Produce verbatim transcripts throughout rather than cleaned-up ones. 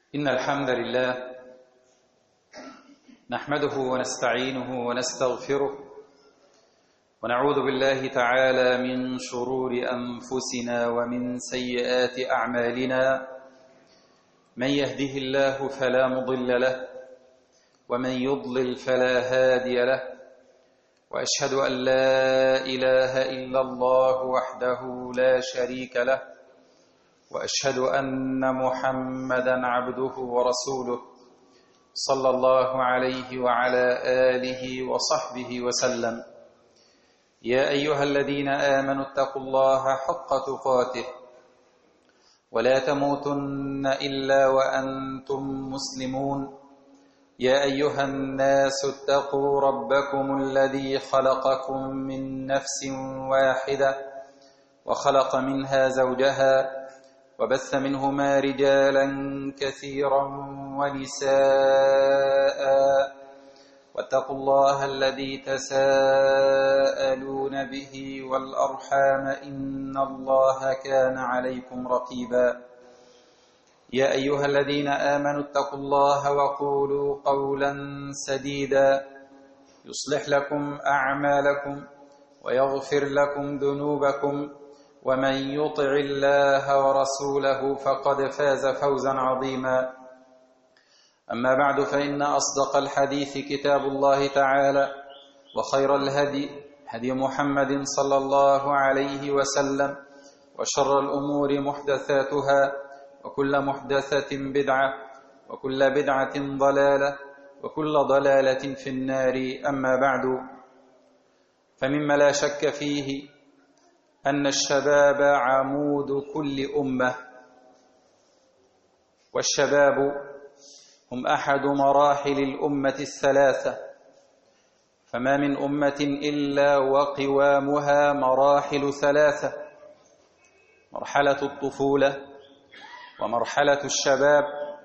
إن الحمد لله نحمده ونستعينه ونستغفره ونعوذ بالله تعالى من شرور أنفسنا ومن سيئات أعمالنا. من يهده الله فلا مضل له ومن يضلل فلا هادي له، وأشهد أن لا إله إلا الله وحده لا شريك له، وأشهد أن محمدًا عبده ورسوله صلى الله عليه وعلى آله وصحبه وسلم. يا أيها الذين آمنوا اتقوا الله حق تقاته ولا تموتن إلا وأنتم مسلمون. يا أيها الناس اتقوا ربكم الذي خلقكم من نفس واحدة وخلق منها زوجها وبث منهما رجالا كثيرا ونساء، واتقوا الله الذي تساءلون به والأرحام إن الله كان عليكم رقيبا. يا أيها الذين آمنوا اتقوا الله وقولوا قولا سديدا يصلح لكم أعمالكم ويغفر لكم ذنوبكم، ومن يطع الله ورسوله فقد فاز فوزا عظيما. أما بعد، فإن أصدق الحديث كتاب الله تعالى، وخير الهدي هدي محمد صلى الله عليه وسلم، وشر الأمور محدثاتها، وكل محدثة بدعة، وكل بدعة ضلالة، وكل ضلالة في النار. أما بعد، فمما لا شك فيه أن الشباب عمود كل أمة، والشباب هم أحد مراحل الأمة الثلاثة، فما من أمة إلا وقوامها مراحل ثلاثة: مرحلة الطفولة، ومرحلة الشباب،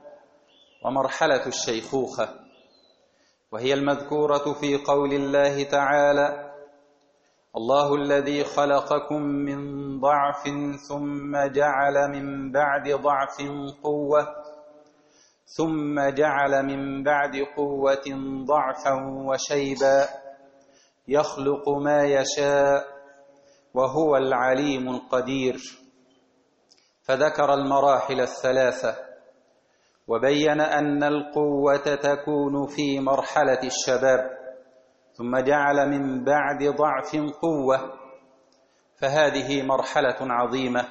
ومرحلة الشيخوخة، وهي المذكورة في قول الله تعالى: الله الذي خلقكم من ضعف ثم جعل من بعد ضعف قوة ثم جعل من بعد قوة ضعفا وشيبا يخلق ما يشاء وهو العليم القدير. فذكر المراحل الثلاثة، وبين أن القوة تكون في مرحلة الشباب، ثم جعل من بعد ضعف قوة، فهذه مرحلة عظيمة،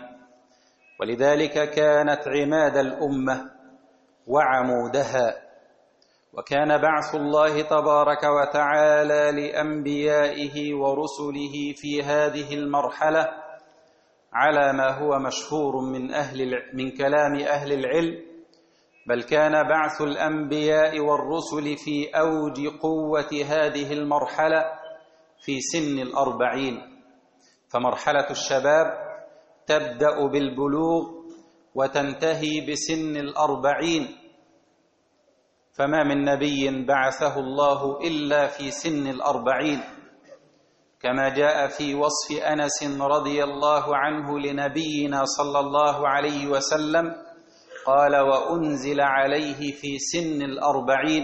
ولذلك كانت عماد الأمة وعمودها. وكان بعث الله تبارك وتعالى لأنبيائه ورسله في هذه المرحلة على ما هو مشهور من أهل من كلام أهل العلم، بل كان بعث الأنبياء والرسل في أوج قوة هذه المرحلة في سن الأربعين. فمرحلة الشباب تبدأ بالبلوغ وتنتهي بسن الأربعين، فما من نبي بعثه الله إلا في سن الأربعين، كما جاء في وصف أنس رضي الله عنه لنبينا صلى الله عليه وسلم قال: وأنزل عليه في سن الأربعين.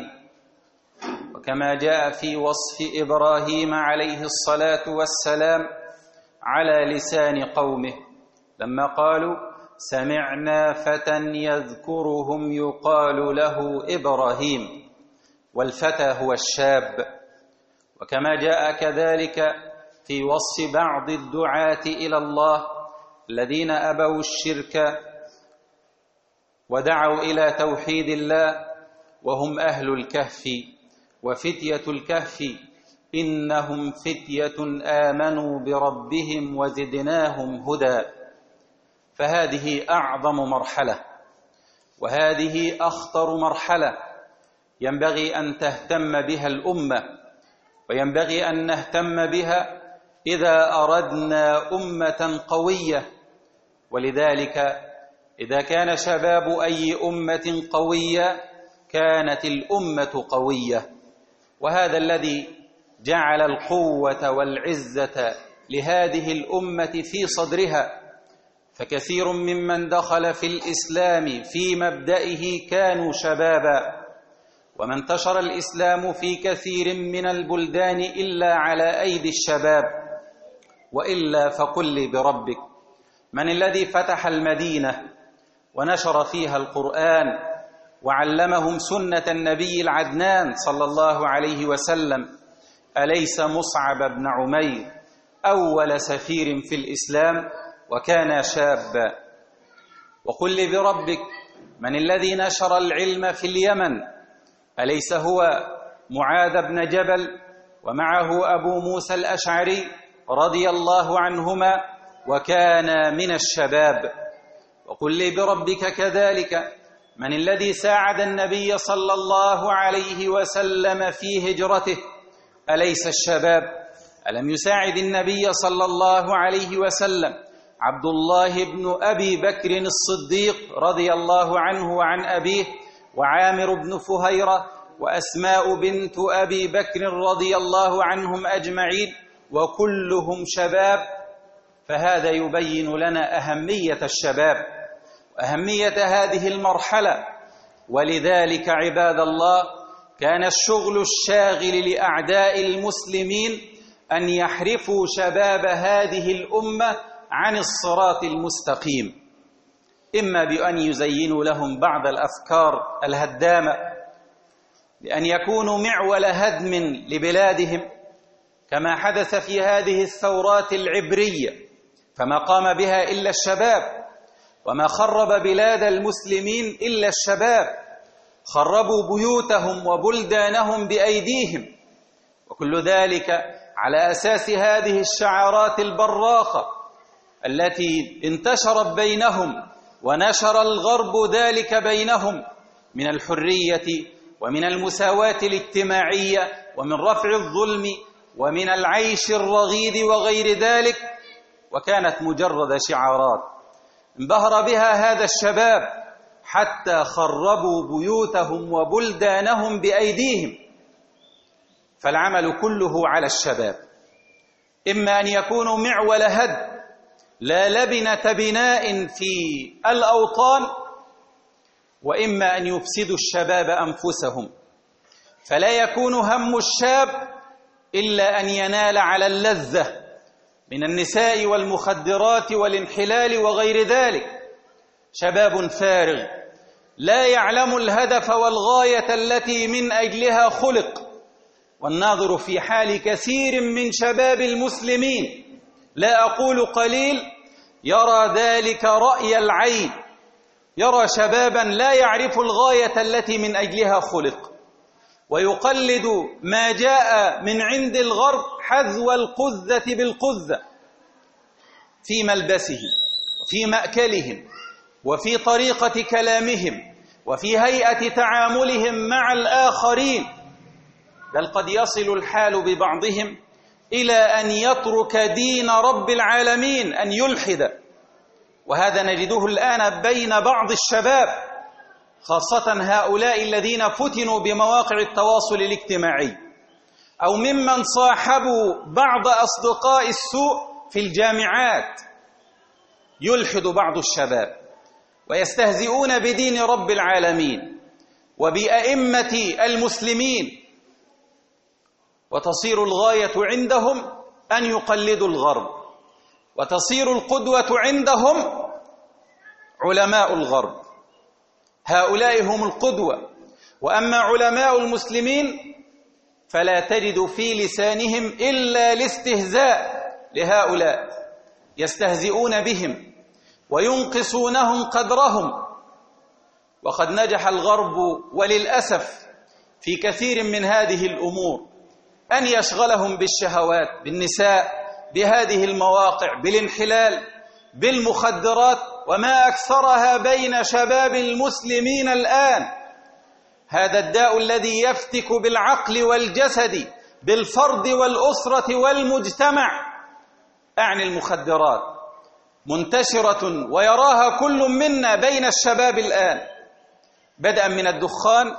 وكما جاء في وصف إبراهيم عليه الصلاة والسلام على لسان قومه لما قالوا: سمعنا فتى يذكرهم يقال له إبراهيم، والفتى هو الشاب. وكما جاء كذلك في وصف بعض الدعاة إلى الله الذين أبوا الشرك ودعوا إلى توحيد الله، وهم أهل الكهف وفتية الكهف، إنهم فتية آمنوا بربهم وزدناهم هدى. فهذه أعظم مرحلة، وهذه أخطر مرحلة ينبغي أن تهتم بها الأمة، وينبغي أن نهتم بها إذا أردنا أمة قوية. ولذلك إذا كان شباب أي أمة قوية كانت الأمة قوية، وهذا الذي جعل القوة والعزة لهذه الأمة في صدرها. فكثير ممن دخل في الإسلام في مبدئه كانوا شبابا، وما انتشر الإسلام في كثير من البلدان إلا على أيدي الشباب. وإلا فقل لي بربك، من الذي فتح المدينة ونشر فيها القرآن وعلمهم سنة النبي العدنان صلى الله عليه وسلم؟ أليس مصعب بن عمير أول سفير في الإسلام وكان شابا؟ وقل لي بربك، من الذي نشر العلم في اليمن؟ أليس هو معاذ بن جبل ومعه أبو موسى الأشعري رضي الله عنهما وكان من الشباب؟ وقل لي بربك كذلك، من الذي ساعد النبي صلى الله عليه وسلم في هجرته؟ أليس الشباب؟ ألم يساعد النبي صلى الله عليه وسلم عبد الله بن أبي بكر الصديق رضي الله عنه وعن أبيه، وعامر بن فهيرة، وأسماء بنت أبي بكر رضي الله عنهم أجمعين، وكلهم شباب؟ فهذا يبين لنا أهمية الشباب وأهمية هذه المرحلة. ولذلك عباد الله، كان الشغل الشاغل لأعداء المسلمين أن يحرفوا شباب هذه الأمة عن الصراط المستقيم، إما بأن يزينوا لهم بعض الأفكار الهدامة، بأن يكونوا معول هدم لبلادهم كما حدث في هذه الثورات العبرية، فما قام بها إلا الشباب، وما خرب بلاد المسلمين إلا الشباب، خربوا بيوتهم وبلدانهم بأيديهم، وكل ذلك على أساس هذه الشعارات البراقة التي انتشرت بينهم ونشر الغرب ذلك بينهم من الحرية ومن المساواة الاجتماعية ومن رفع الظلم ومن العيش الرغيد وغير ذلك، وكانت مجرد شعارات انبهر بها هذا الشباب حتى خربوا بيوتهم وبلدانهم بأيديهم. فالعمل كله على الشباب، إما أن يكونوا معول هد لا لبنة بناء في الأوطان، وإما أن يفسدوا الشباب أنفسهم، فلا يكون هم الشاب إلا أن ينال على اللذة من النساء والمخدرات والانحلال وغير ذلك. شباب فارغ لا يعلم الهدف والغاية التي من أجلها خلق. والناظر في حال كثير من شباب المسلمين، لا أقول قليل، يرى ذلك رأي العين، يرى شبابا لا يعرف الغاية التي من أجلها خلق، ويقلد ما جاء من عند الغرب حذو القذة بالقذة في ملبسهم وفي مأكلهم وفي طريقة كلامهم وفي هيئة تعاملهم مع الآخرين، بل قد يصل الحال ببعضهم إلى أن يترك دين رب العالمين، أن يلحد. وهذا نجده الآن بين بعض الشباب، خاصة هؤلاء الذين فتنوا بمواقع التواصل الاجتماعي، أو ممن صاحبوا بعض أصدقاء السوء في الجامعات. يلحد بعض الشباب ويستهزئون بدين رب العالمين وبأئمة المسلمين، وتصير الغاية عندهم أن يقلدوا الغرب، وتصير القدوة عندهم علماء الغرب. هؤلاء هم القدوة. وأما علماء المسلمين فلا تجد في لسانهم إلا الاستهزاء لهؤلاء، يستهزئون بهم وينقصونهم قدرهم. وقد نجح الغرب وللأسف في كثير من هذه الأمور أن يشغلهم بالشهوات، بالنساء، بهذه المواقع، بالانحلال، بالمخدرات، وما أكثرها بين شباب المسلمين الآن. هذا الداء الذي يفتك بالعقل والجسد، بالفرد والأسرة والمجتمع. أعني المخدرات منتشرة ويراها كل منا بين الشباب الآن، بدءا من الدخان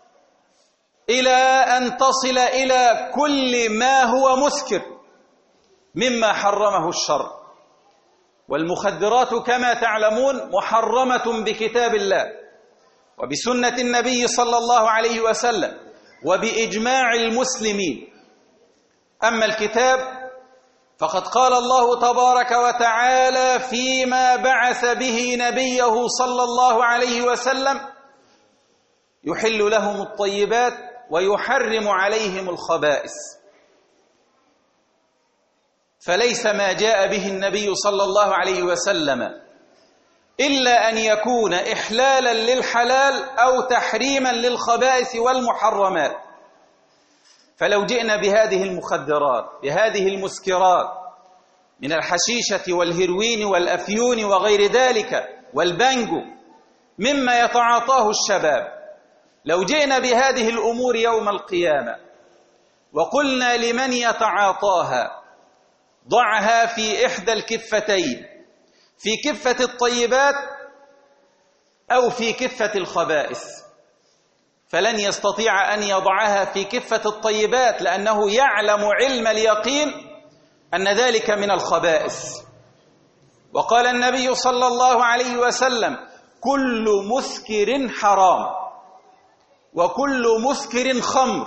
إلى أن تصل إلى كل ما هو مسكر مما حرمه الشرع. والمخدرات كما تعلمون محرمة بكتاب الله وبسنة النبي صلى الله عليه وسلم وبإجماع المسلمين. أما الكتاب فقد قال الله تبارك وتعالى فيما بعث به نبيه صلى الله عليه وسلم: يحل لهم الطيبات ويحرم عليهم الخبائث. فليس ما جاء به النبي صلى الله عليه وسلم إلا أن يكون إحلالا للحلال أو تحريما للخبائث والمحرمات. فلو جئنا بهذه المخدرات بهذه المسكرات من الحشيشة والهيروين والأفيون وغير ذلك والبانجو مما يتعاطاه الشباب، لو جئنا بهذه الأمور يوم القيامة وقلنا لمن يتعاطاها: ضعها في إحدى الكفتين، في كفة الطيبات أو في كفة الخبائث، فلن يستطيع أن يضعها في كفة الطيبات، لأنه يعلم علم اليقين أن ذلك من الخبائث. وقال النبي صلى الله عليه وسلم: كل مسكر حرام وكل مسكر خمر.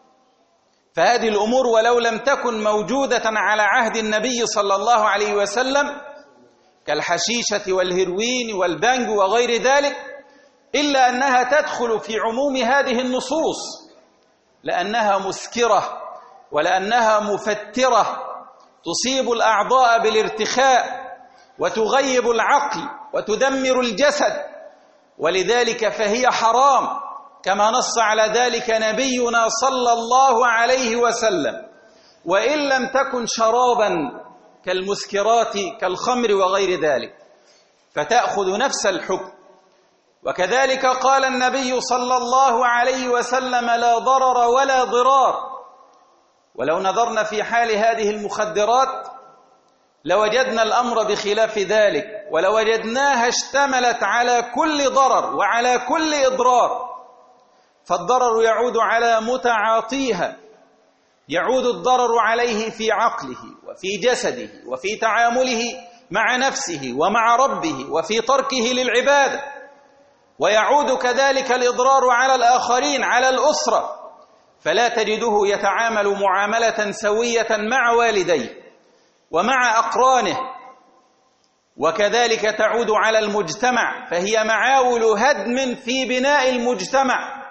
فهذه الأمور ولو لم تكن موجودة على عهد النبي صلى الله عليه وسلم كالحشيشة والهيروين والبانجو وغير ذلك، إلا أنها تدخل في عموم هذه النصوص، لأنها مسكرة ولأنها مفترة تصيب الأعضاء بالارتخاء وتغيب العقل وتدمر الجسد، ولذلك فهي حرام كما نص على ذلك نبينا صلى الله عليه وسلم، وإن لم تكن شرابا كالمسكرات كالخمر وغير ذلك فتأخذ نفس الحكم. وكذلك قال النبي صلى الله عليه وسلم: لا ضرر ولا ضرار. ولو نظرنا في حال هذه المخدرات لوجدنا الأمر بخلاف ذلك، ولوجدناها اشتملت على كل ضرر وعلى كل إضرار. فالضرر يعود على متعاطيها، يعود الضرر عليه في عقله وفي جسده وفي تعامله مع نفسه ومع ربه وفي تركه للعبادة، ويعود كذلك الإضرار على الآخرين، على الأسرة، فلا تجده يتعامل معاملة سوية مع والديه ومع أقرانه. وكذلك تعود على المجتمع، فهي معاول هدم في بناء المجتمع.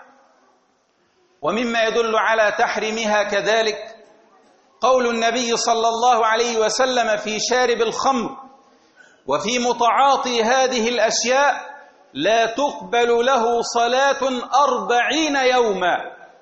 ومما يدل على تحريمها كذلك قول النبي صلى الله عليه وسلم في شارب الخمر وفي متعاطي هذه الأشياء: لا تقبل له صلاة أربعين يوما،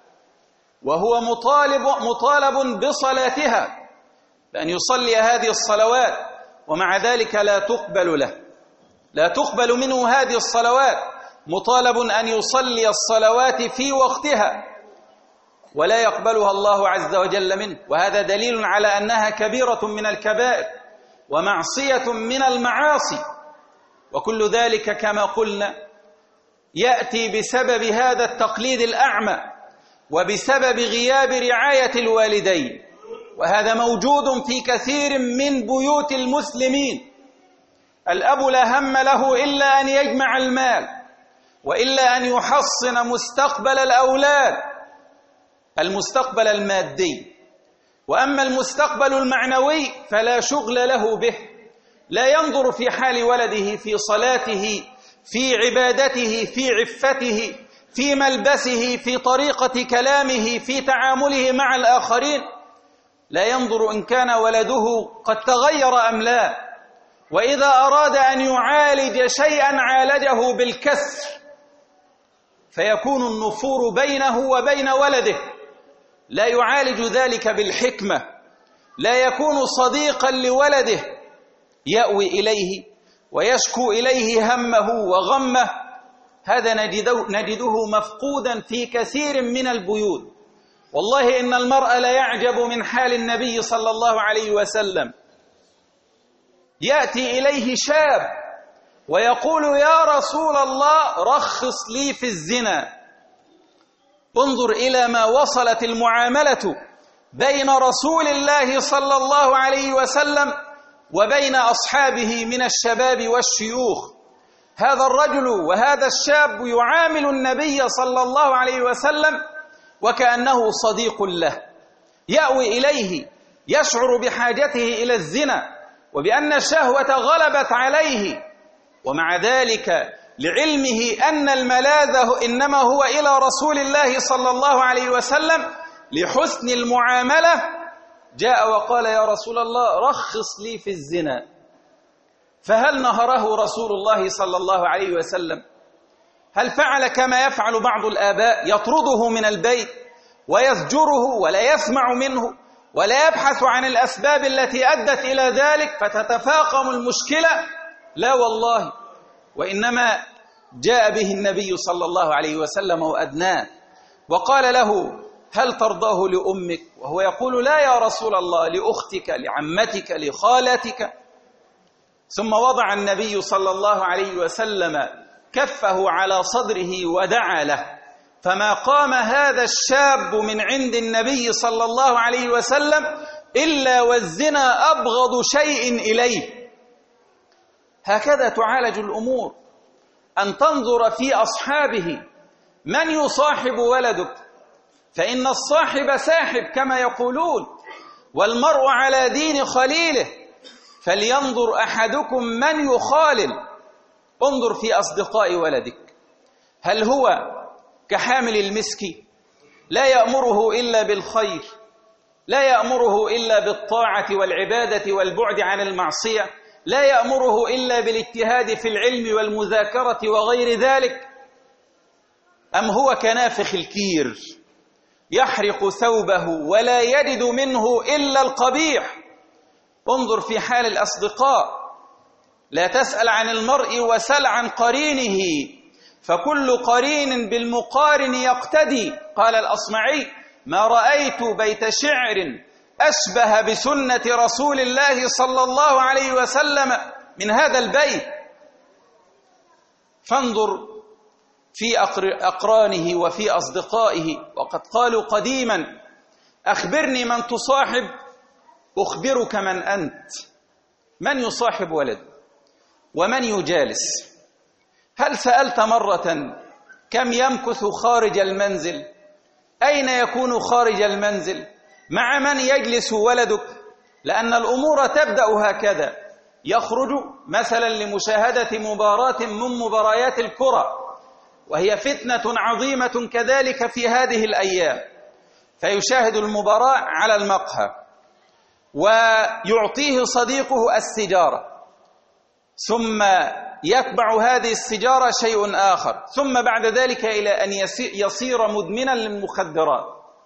وهو مطالب, مطالب بصلاتها، بأن يصلي هذه الصلوات، ومع ذلك لا تقبل له، لا تقبل منه هذه الصلوات، مطالب أن يصلي الصلوات في وقتها ولا يقبلها الله عز وجل منه. وهذا دليل على أنها كبيرة من الكبائر ومعصية من المعاصي، وكل ذلك كما قلنا يأتي بسبب هذا التقليد الأعمى وبسبب غياب رعاية الوالدين، وهذا موجود في كثير من بيوت المسلمين. الأب لا هم له إلا أن يجمع المال وإلا أن يحصن مستقبل الأولاد، المستقبل المادي. وأما المستقبل المعنوي فلا شغل له به، لا ينظر في حال ولده، في صلاته، في عبادته، في عفته، في ملبسه، في طريقة كلامه، في تعامله مع الآخرين، لا ينظر إن كان ولده قد تغير أم لا. وإذا أراد أن يعالج شيئا عالجه بالكسر، فيكون النفور بينه وبين ولده، لا يعالج ذلك بالحكمة، لا يكون صديقا لولده يأوي إليه ويشكو إليه همه وغمه. هذا نجده, نجده مفقودا في كثير من البيوت. والله إن المرء لا يعجب من حال النبي صلى الله عليه وسلم، يأتي إليه شاب ويقول: يا رسول الله رخص لي في الزنا. انظر إلى ما وصلت المعاملة بين رسول الله صلى الله عليه وسلم وبين أصحابه من الشباب والشيوخ. هذا الرجل وهذا الشاب يعامل النبي صلى الله عليه وسلم وكأنه صديق له، يأوي إليه، يشعر بحاجته إلى الزنا وبأن الشهوة غلبت عليه، ومع ذلك لعلمه أن الملاذ إنما هو إلى رسول الله صلى الله عليه وسلم لحسن المعاملة، جاء وقال: يا رسول الله رخص لي في الزنا. فهل نهره رسول الله صلى الله عليه وسلم؟ هل فعل كما يفعل بعض الآباء، يطرده من البيت ويزجره ولا يسمع منه ولا يبحث عن الأسباب التي أدت إلى ذلك فتتفاقم المشكلة؟ لا والله، وإنما جاء به النبي صلى الله عليه وسلم وأدناه وقال له: هل ترضاه لأمك؟ وهو يقول: لا يا رسول الله، لأختك، لعمتك، لخالتك. ثم وضع النبي صلى الله عليه وسلم كفه على صدره ودعا له، فما قام هذا الشاب من عند النبي صلى الله عليه وسلم إلا والزنا أبغض شيء إليه. هكذا تعالج الأمور، أن تنظر في أصحابه من يصاحب ولدك، فإن الصاحب ساحب كما يقولون، والمرء على دين خليله، فلينظر أحدكم من يخالل. انظر في أصدقاء ولدك، هل هو كحامل المسك لا يأمره إلا بالخير، لا يأمره إلا بالطاعة والعبادة والبعد عن المعصية، لا يأمره إلا بالاجتهاد في العلم والمذاكرة وغير ذلك؟ أم هو كنافخ الكير يحرق ثوبه ولا يجد منه إلا القبيح؟ انظر في حال الأصدقاء، لا تسأل عن المرء وسل عن قرينه، فكل قرين بالمقارن يقتدي. قال الأصمعي: ما رأيت بيت شعر أشبه بسنة رسول الله صلى الله عليه وسلم من هذا البيت. فانظر في أقرانه وفي أصدقائه. وقد قالوا قديما: أخبرني من تصاحب أخبرك من أنت. من يصاحب ولد ومن يجالس؟ هل سألت مرة كم يمكث خارج المنزل؟ أين يكون خارج المنزل؟ مع من يجلس ولدك؟ لأن الأمور تبدأ هكذا، يخرج مثلا لمشاهدة مباراة من مباريات الكرة، وهي فتنة عظيمة كذلك في هذه الأيام، فيشاهد المباراة على المقهى ويعطيه صديقه السيجارة، ثم يتبع هذه السيجارة شيء آخر، ثم بعد ذلك إلى أن يصير مدمنا للمخدرات،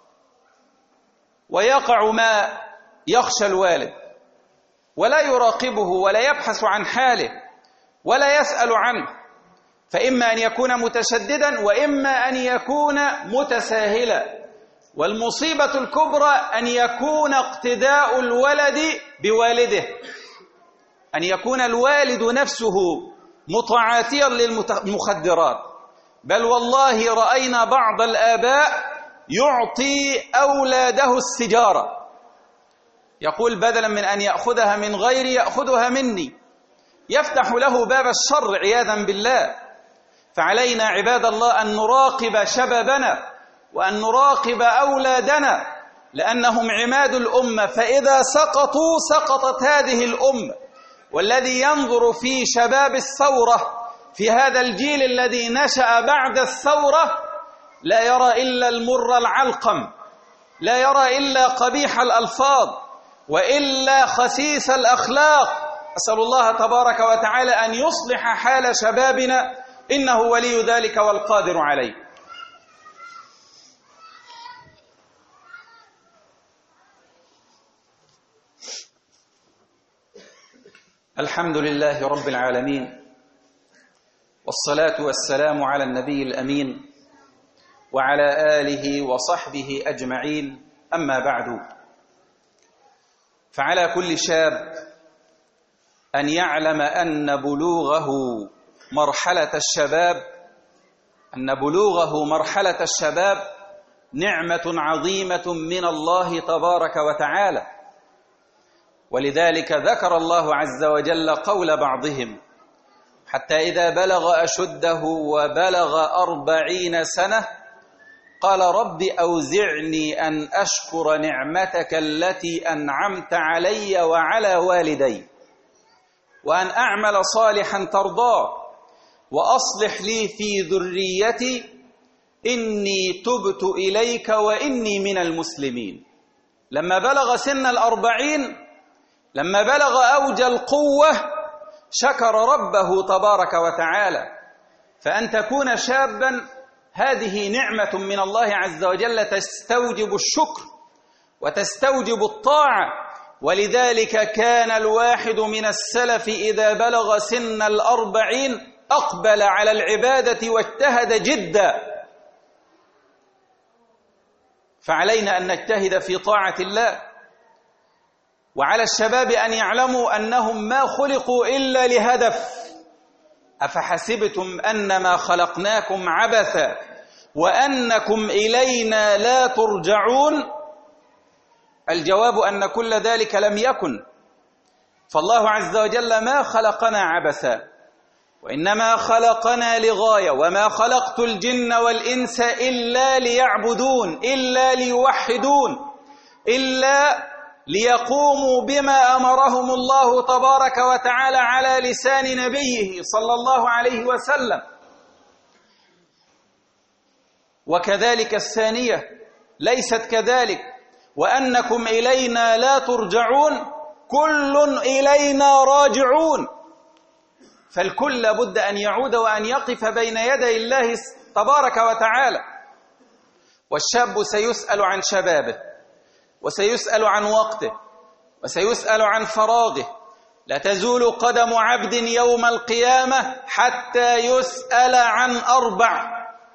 ويقع ما يخشى الوالد، ولا يراقبه ولا يبحث عن حاله ولا يسأل عنه، فإما أن يكون متشددا وإما أن يكون متساهلا. والمصيبة الكبرى أن يكون اقتداء الولد بوالده، أن يكون الوالد نفسه متعاطيا للمخدرات. بل والله رأينا بعض الآباء يعطي أولاده السيجارة، يقول: بدلا من أن يأخذها من غيري يأخذها مني، يفتح له باب الشر عياذا بالله. فعلينا عباد الله أن نراقب شبابنا وأن نراقب أولادنا، لأنهم عماد الأمة، فإذا سقطوا سقطت هذه الأمة. والذي ينظر في شباب الثورة، في هذا الجيل الذي نشأ بعد الثورة، لا يرى إلا المر العلقم، لا يرى إلا قبيح الألفاظ وإلا خسيس الأخلاق. أسأل الله تبارك وتعالى أن يصلح حال شبابنا، إنه ولي ذلك والقادر عليه. الحمد لله رب العالمين، والصلاة والسلام على النبي الأمين وعلى آله وصحبه أجمعين. أما بعد، فعلى كل شاب أن يعلم أن بلوغه مرحلة الشباب أن بلوغه مرحلة الشباب نعمة عظيمة من الله تبارك وتعالى، ولذلك ذكر الله عز وجل قول بعضهم: حتى إذا بلغ أشده وبلغ أربعين سنة قال رب أوزعني أن أشكر نعمتك التي أنعمت علي وعلى والدي وأن أعمل صالحا ترضاه وأصلح لي في ذريتي إني تبت إليك وإني من المسلمين. لما بلغ سن الأربعين، لما بلغ أوج القوة، شكر ربه تبارك وتعالى. فأن تكون شابا هذه نعمة من الله عز وجل تستوجب الشكر وتستوجب الطاعة. ولذلك كان الواحد من السلف إذا بلغ سن الأربعين أقبل على العبادة واجتهد جدا. فعلينا أن نجتهد في طاعة الله، وعلى الشباب أن يعلموا أنهم ما خلقوا إلا لهدف. أفحسبتم أنما خلقناكم عبثا وأنكم إلينا لا ترجعون؟ الجواب أن كل ذلك لم يكن. فالله عز وجل ما خلقنا عبثا، وإنما خلقنا لغاية. وما خلقت الجن والإنس إلا ليعبدون، إلا ليوحدون، إلا ليقوموا بما أمرهم الله تبارك وتعالى على لسان نبيه صلى الله عليه وسلم. وكذلك الثانية ليست كذلك: وأنكم إلينا لا ترجعون، كل إلينا راجعون. فالكل لابد أن يعود وأن يقف بين يدي الله تبارك وتعالى. والشاب سيسأل عن شبابه، وسيسأل عن وقته، وسيسأل عن فراغه. لا تزول قدم عبد يوم القيامة حتى يسأل عن أربع: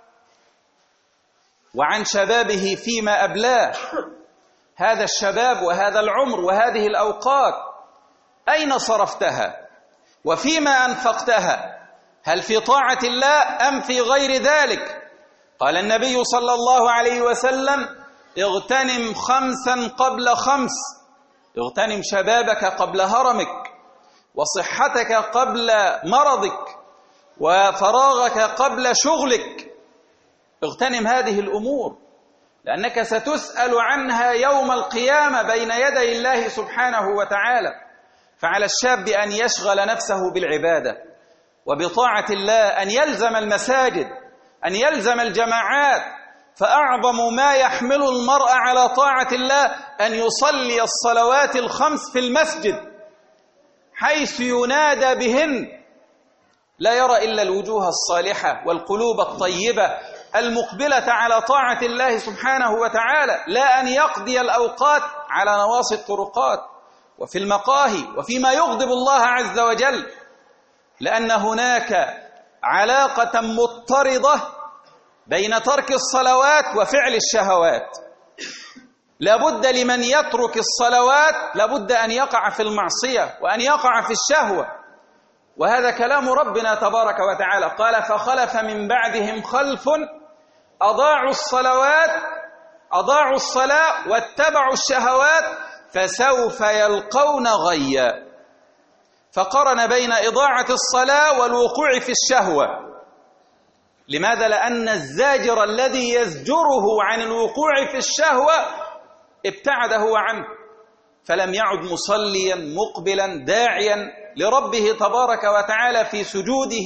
وعن شبابه فيما أبلاه. هذا الشباب وهذا العمر وهذه الأوقات أين صرفتها؟ وفيما أنفقتها؟ هل في طاعة الله أم في غير ذلك؟ قال النبي صلى الله عليه وسلم: اغتنم خمسا قبل خمس. اغتنم شبابك قبل هرمك، وصحتك قبل مرضك، وفراغك قبل شغلك. اغتنم هذه الأمور، لأنك ستسأل عنها يوم القيامة بين يدي الله سبحانه وتعالى. فعلى الشاب أن يشغل نفسه بالعبادة وبطاعة الله، أن يلزم المساجد، أن يلزم الجماعات. فأعظم ما يحمل المرء على طاعة الله أن يصلي الصلوات الخمس في المسجد حيث ينادى بهن، لا يرى إلا الوجوه الصالحة والقلوب الطيبة المقبلة على طاعة الله سبحانه وتعالى، لا أن يقضي الأوقات على نواصي الطرقات وفي المقاهي وفيما يغضب الله عز وجل. لأن هناك علاقة مضطردة بين ترك الصلوات وفعل الشهوات. لابد لمن يترك الصلوات لابد أن يقع في المعصية وأن يقع في الشهوة. وهذا كلام ربنا تبارك وتعالى، قال: فخلف من بعدهم خلف أضاعوا الصلوات أضاعوا الصلاة واتبعوا الشهوات فسوف يلقون غيا. فقرن بين إضاعة الصلاة والوقوع في الشهوة. لماذا؟ لأن الزاجر الذي يزجره عن الوقوع في الشهوة ابتعده عنه، فلم يعد مصليا مقبلا داعيا لربه تبارك وتعالى في سجوده،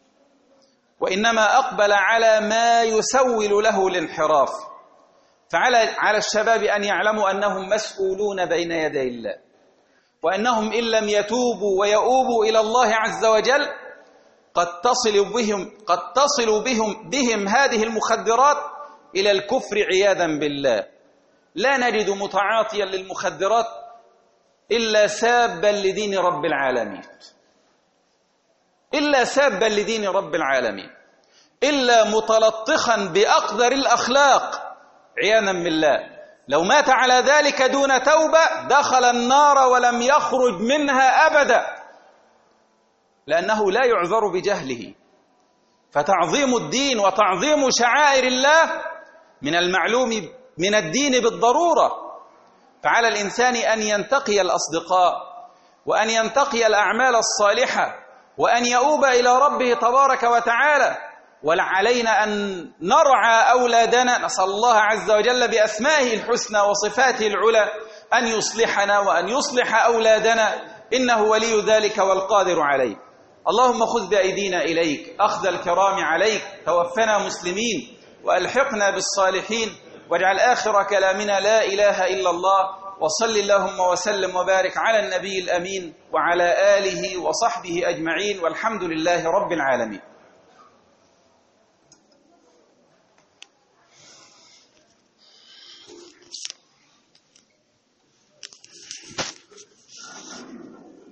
وإنما أقبل على ما يسول له الانحراف. فعلى على الشباب أن يعلموا أنهم مسؤولون بين يدي الله، وأنهم إن لم يتوبوا ويؤوبوا إلى الله عز وجل قد تصل بهم قد تصل بهم بهم هذه المخدرات إلى الكفر عياذا بالله. لا نجد متعاطيا للمخدرات إلا سابا لدين رب العالمين، إلا سابا لدين رب العالمين، إلا متلطخا بأقدر الأخلاق عياذا بالله. لو مات على ذلك دون توبة دخل النار ولم يخرج منها أبدا، لأنه لا يعذر بجهله. فتعظيم الدين وتعظيم شعائر الله من المعلوم من الدين بالضرورة. فعلى الإنسان أن ينتقي الأصدقاء وأن ينتقي الأعمال الصالحة وأن يؤوب إلى ربه تبارك وتعالى. وعلينا أن نرعى أولادنا، نسأل الله عز وجل بأسمائه الحسنى وصفاته العلى أن يصلحنا وأن يصلح أولادنا، إنه ولي ذلك والقادر عليه. اللهم خذ بأيدينا إليك أخذ الكرام عليك، توفنا مسلمين وألحقنا بالصالحين، واجعل آخر كلامنا لا إله إلا الله. وصل اللهم وسلم وبارك على النبي الأمين وعلى آله وصحبه أجمعين، والحمد لله رب العالمين.